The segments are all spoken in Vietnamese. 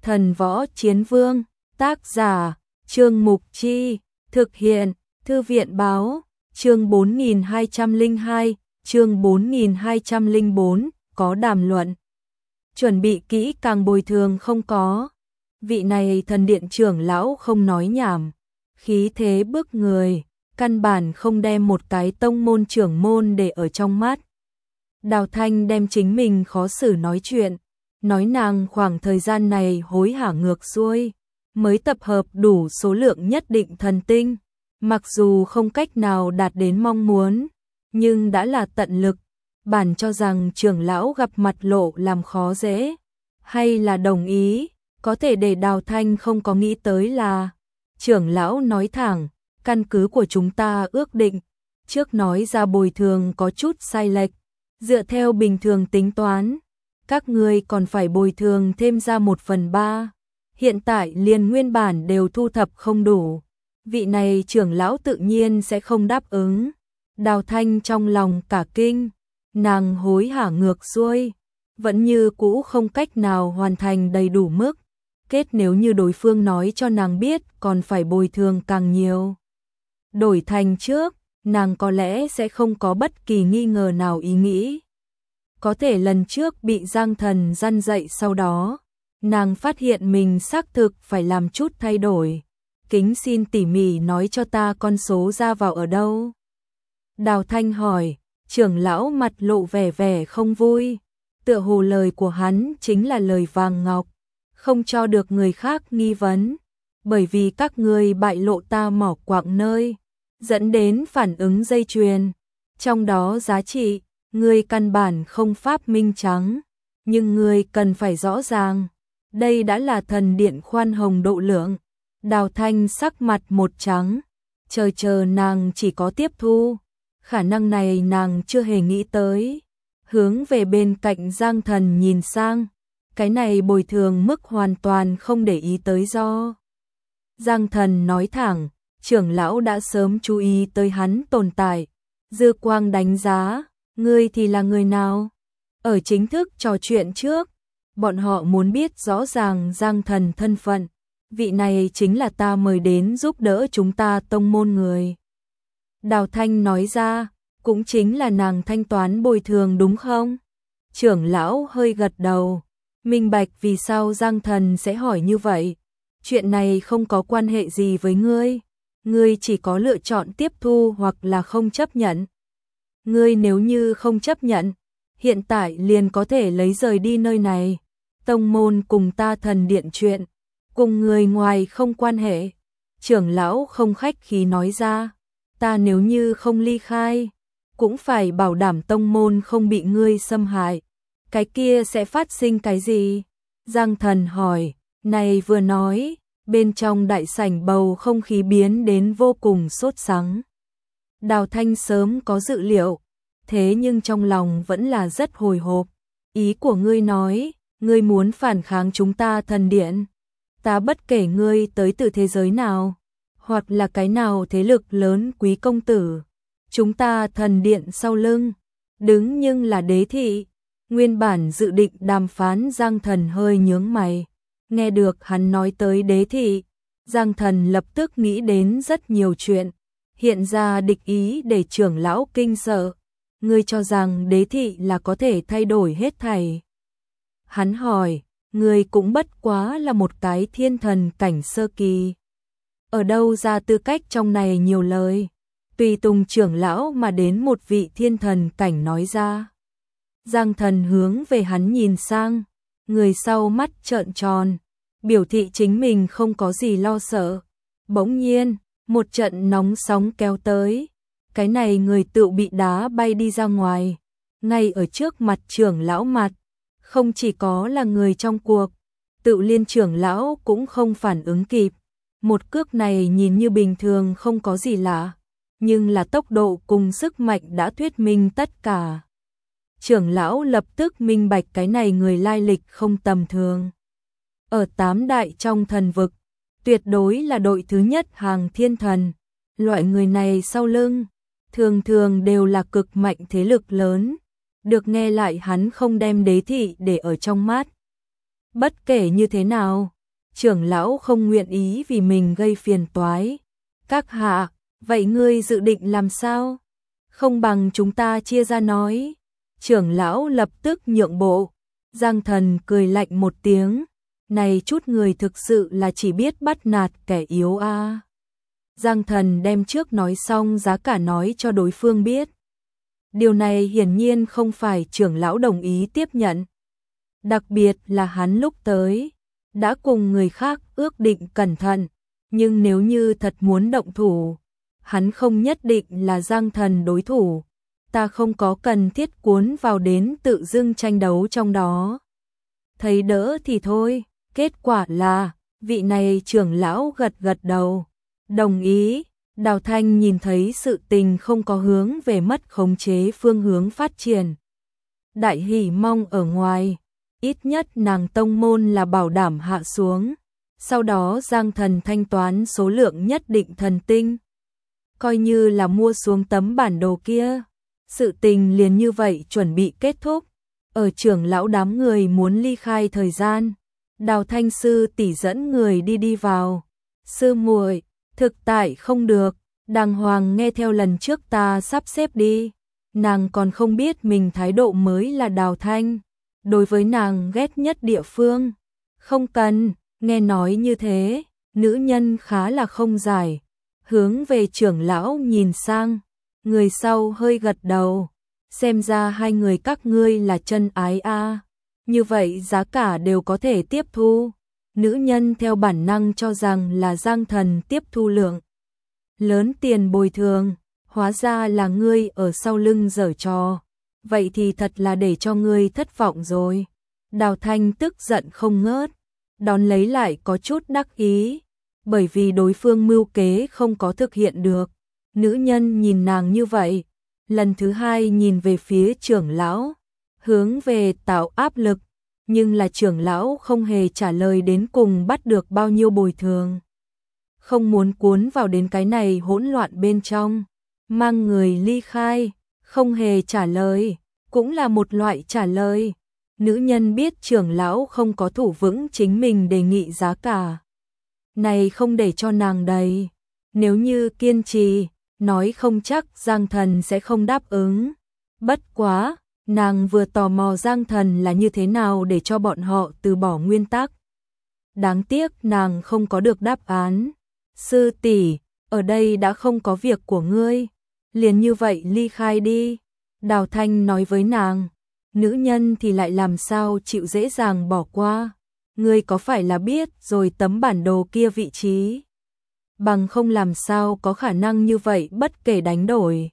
Thần Võ Chiến Vương, tác giả, Trương Mục Chi, thực hiện, Thư viện Báo, chương 4202, chương 4204, có đàm luận. Chuẩn bị kỹ càng bồi thường không có. Vị này thần điện trưởng lão không nói nhảm, khí thế bức người, căn bản không đem một cái tông môn trưởng môn để ở trong mắt. Đào Thanh đem chính mình khó xử nói chuyện, nói nàng khoảng thời gian này hối hả ngược xuôi, mới tập hợp đủ số lượng nhất định thần tinh, mặc dù không cách nào đạt đến mong muốn, nhưng đã là tận lực. Bản cho rằng trưởng lão gặp mặt lộ làm khó dễ, hay là đồng ý, có thể để Đào Thanh không có nghĩ tới là, trưởng lão nói thẳng, căn cứ của chúng ta ước định, trước nói ra bồi thường có chút sai lệch, dựa theo bình thường tính toán, các ngươi còn phải bồi thường thêm ra 1/3, hiện tại liền nguyên bản đều thu thập không đủ, vị này trưởng lão tự nhiên sẽ không đáp ứng. Đào Thanh trong lòng cả kinh, nàng hối hả ngược xuôi, vẫn như cũ không cách nào hoàn thành đầy đủ mức, kết nếu như đối phương nói cho nàng biết còn phải bồi thường càng nhiều. Đổi thành trước, nàng có lẽ sẽ không có bất kỳ nghi ngờ nào ý nghĩ. Có thể lần trước bị Giang Thần răn dạy sau đó, nàng phát hiện mình xác thực phải làm chút thay đổi. Kính xin tỉ mỉ nói cho ta con số ra vào ở đâu. Đào Thanh hỏi, trưởng lão mặt lộ vẻ vẻ không vui. Tựa hồ lời của hắn chính là lời vàng ngọc, không cho được người khác nghi vấn. Bởi vì các ngươi bại lộ ta mỏ quặng nơi, dẫn đến phản ứng dây chuyền. Trong đó giá trị, ngươi căn bản không pháp minh trắng, nhưng ngươi cần phải rõ ràng. Đây đã là thần điện khoan hồng độ lượng. Đào Thanh sắc mặt một trắng, chờ nàng chỉ có tiếp thu. Khả năng này nàng chưa hề nghĩ tới. Hướng về bên cạnh Giang Thần nhìn sang, cái này bồi thường mức hoàn toàn không để ý tới do. Giang Thần nói thẳng, trưởng lão đã sớm chú ý tới hắn tồn tại. Dư quang đánh giá, ngươi thì là người nào? Ở chính thức trò chuyện trước, bọn họ muốn biết rõ ràng Giang Thần thân phận. Vị này chính là ta mời đến giúp đỡ chúng ta tông môn người. Đào Thanh nói ra, cũng chính là nàng thanh toán bồi thường đúng không? Trưởng lão hơi gật đầu, minh bạch vì sao Giang Thần sẽ hỏi như vậy. Chuyện này không có quan hệ gì với ngươi, ngươi chỉ có lựa chọn tiếp thu hoặc là không chấp nhận. Ngươi nếu như không chấp nhận, hiện tại liền có thể lấy rời đi nơi này. Tông môn cùng ta thần điện chuyện, cùng người ngoài không quan hệ. Trưởng lão không khách khí nói ra, ta nếu như không ly khai, cũng phải bảo đảm tông môn không bị ngươi xâm hại. Cái kia sẽ phát sinh cái gì? Giang Thần hỏi, này vừa nói, bên trong đại sảnh bầu không khí biến đến vô cùng sốt sắng. Đào Thanh sớm có dự liệu, thế nhưng trong lòng vẫn là rất hồi hộp. Ý của ngươi nói, ngươi muốn phản kháng chúng ta thần điện. Ta bất kể ngươi tới từ thế giới nào, hoặc là cái nào thế lực lớn quý công tử. Chúng ta thần điện sau lưng, đứng nhưng là đế thị. Nguyên bản dự định đàm phán Giang Thần hơi nhướng mày. Nghe được hắn nói tới đế thị, Giang Thần lập tức nghĩ đến rất nhiều chuyện. Hiện ra địch ý để trưởng lão kinh sợ. Ngươi cho rằng đế thị là có thể thay đổi hết thảy. Hắn hỏi, ngươi cũng bất quá là một cái thiên thần cảnh sơ kỳ. Ở đâu ra tư cách trong này nhiều lời? Tùy tùng trưởng lão mà đến một vị thiên thần cảnh nói ra. Giang Thần hướng về hắn nhìn sang, người sau mắt trợn tròn, biểu thị chính mình không có gì lo sợ. Bỗng nhiên, một trận nóng sóng kéo tới, cái này người tựu bị đá bay đi ra ngoài, ngay ở trước mặt trưởng lão mặt. Không chỉ có là người trong cuộc, tựu liên trưởng lão cũng không phản ứng kịp. Một cước này nhìn như bình thường không có gì lạ, nhưng là tốc độ cùng sức mạnh đã thuyết minh tất cả. Trưởng lão lập tức minh bạch cái này người lai lịch không tầm thường. Ở 8 đại trong thần vực, tuyệt đối là đội thứ nhất hàng thiên thần. Loại người này sau lưng, thường thường đều là cực mạnh thế lực lớn. Được nghe lại hắn không đem đế thị để ở trong mắt. Bất kể như thế nào, trưởng lão không nguyện ý vì mình gây phiền toái. Các hạ, vậy ngươi dự định làm sao? Không bằng chúng ta chia ra nói. Trưởng lão lập tức nhượng bộ. Giang Thần cười lạnh một tiếng. Này chút người thực sự là chỉ biết bắt nạt kẻ yếu a. Giang Thần đem trước nói xong giá cả nói cho đối phương biết. Điều này hiển nhiên không phải trưởng lão đồng ý tiếp nhận. Đặc biệt là hắn lúc tới, đã cùng người khác ước định cẩn thận, nhưng nếu như thật muốn động thủ, hắn không nhất định là Giang Thần đối thủ. Ta không có cần thiết cuốn vào đến tự dưng tranh đấu trong đó. Thấy đỡ thì thôi, kết quả là, vị này trưởng lão gật gật đầu, đồng ý. Đào Thanh nhìn thấy sự tình không có hướng về mất khống chế phương hướng phát triển. Đại hỉ mong ở ngoài, ít nhất nàng tông môn là bảo đảm hạ xuống. Sau đó Giang Thần thanh toán số lượng nhất định thần tinh. Coi như là mua xuống tấm bản đồ kia. Sự tình liền như vậy chuẩn bị kết thúc. Ở trưởng lão đám người muốn ly khai thời gian, Đào Thanh sư tỷ dẫn người đi vào. Sư muội, thực tại không được, đàng hoàng nghe theo lần trước ta sắp xếp đi. Nàng còn không biết mình thái độ mới là Đào Thanh. Đối với nàng ghét nhất địa phương. Không cần, nghe nói như thế, nữ nhân khá là không giải. Hướng về trưởng lão nhìn sang, người sau hơi gật đầu. Xem ra hai người các ngươi là chân ái a. Như vậy giá cả đều có thể tiếp thu. Nữ nhân theo bản năng cho rằng là Giang Thần tiếp thu lượng lớn tiền bồi thường, hóa ra là ngươi ở sau lưng giở trò. Vậy thì thật là để cho ngươi thất vọng rồi. Đào Thanh tức giận không ngớt, đón lấy lại có chút đắc ý, bởi vì đối phương mưu kế không có thực hiện được. Nữ nhân nhìn nàng như vậy, lần thứ hai nhìn về phía trưởng lão, hướng về tạo áp lực, nhưng là trưởng lão không hề trả lời đến cùng bắt được bao nhiêu bồi thường. Không muốn cuốn vào đến cái này hỗn loạn bên trong, mang người ly khai, không hề trả lời, cũng là một loại trả lời. Nữ nhân biết trưởng lão không có thủ vững chính mình đề nghị giá cả. Này không để cho nàng đầy, nếu như kiên trì, nói không chắc Giang Thần sẽ không đáp ứng. Bất quá, nàng vừa tò mò Giang Thần là như thế nào để cho bọn họ từ bỏ nguyên tắc. Đáng tiếc nàng không có được đáp án. Sư tỷ, ở đây đã không có việc của ngươi, liền như vậy ly khai đi. Đào Thanh nói với nàng, nữ nhân thì lại làm sao chịu dễ dàng bỏ qua. Ngươi có phải là biết rồi tấm bản đồ kia vị trí? Bằng không làm sao có khả năng như vậy bất kể đánh đổi.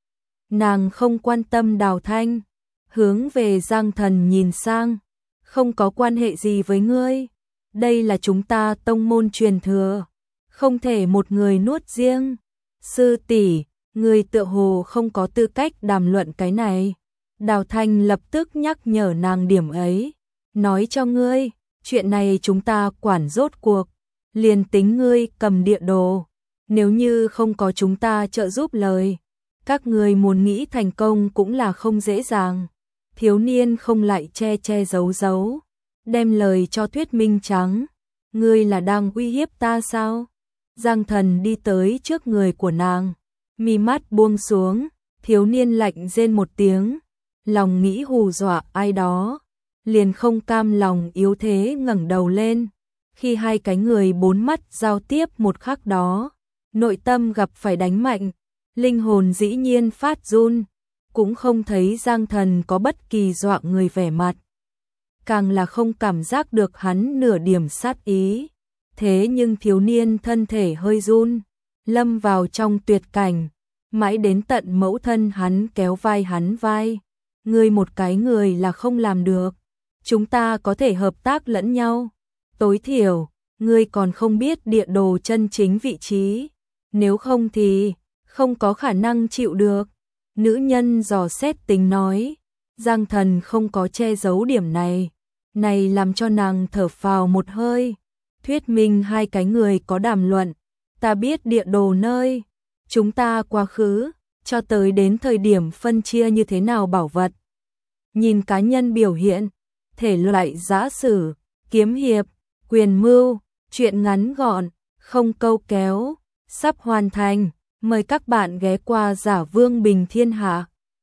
Nàng không quan tâm Đào Thanh, hướng về Giang Thần nhìn sang, không có quan hệ gì với ngươi. Đây là chúng ta tông môn truyền thừa, không thể một người nuốt riêng. Sư tỷ, ngươi tựa hồ không có tư cách đàm luận cái này. Đào Thanh lập tức nhắc nhở nàng điểm ấy, nói cho ngươi, chuyện này chúng ta quản rốt cuộc, liền tính ngươi cầm địa đồ, nếu như không có chúng ta trợ giúp lời, các ngươi muốn nghĩ thành công cũng là không dễ dàng. Thiếu niên không lại che giấu giấu, đem lời cho thuyết minh trắng, ngươi là đang uy hiếp ta sao? Giang Thần đi tới trước người của nàng, mi mắt buông xuống, thiếu niên lạnh rên một tiếng, lòng nghĩ hù dọa ai đó, liền không cam lòng yếu thế ngẩng đầu lên. Khi hai cái người bốn mắt giao tiếp một khắc đó, nội tâm gặp phải đánh mạnh, linh hồn dĩ nhiên phát run, cũng không thấy Giang Thần có bất kỳ dọa người vẻ mặt, càng là không cảm giác được hắn nửa điểm sát ý. Thế nhưng thiếu niên thân thể hơi run, lâm vào trong tuyệt cảnh, mãi đến tận mẫu thân hắn kéo vai hắn vai. Ngươi một cái người là không làm được, chúng ta có thể hợp tác lẫn nhau. Tối thiểu, ngươi còn không biết địa đồ chân chính vị trí, nếu không thì không có khả năng chịu được. Nữ nhân dò xét tính nói, Giang Thần không có che giấu điểm này, này làm cho nàng thở phào một hơi. Thuyết minh hai cái người có đàm luận, ta biết địa đồ nơi, chúng ta quá khứ, cho tới đến thời điểm phân chia như thế nào bảo vật. Nhìn cá nhân biểu hiện, thể loại giả sử, kiếm hiệp, quyền mưu, truyện ngắn gọn, không câu kéo, sắp hoàn thành. Mời các bạn ghé qua Giả Vương Bình Thiên Hạ.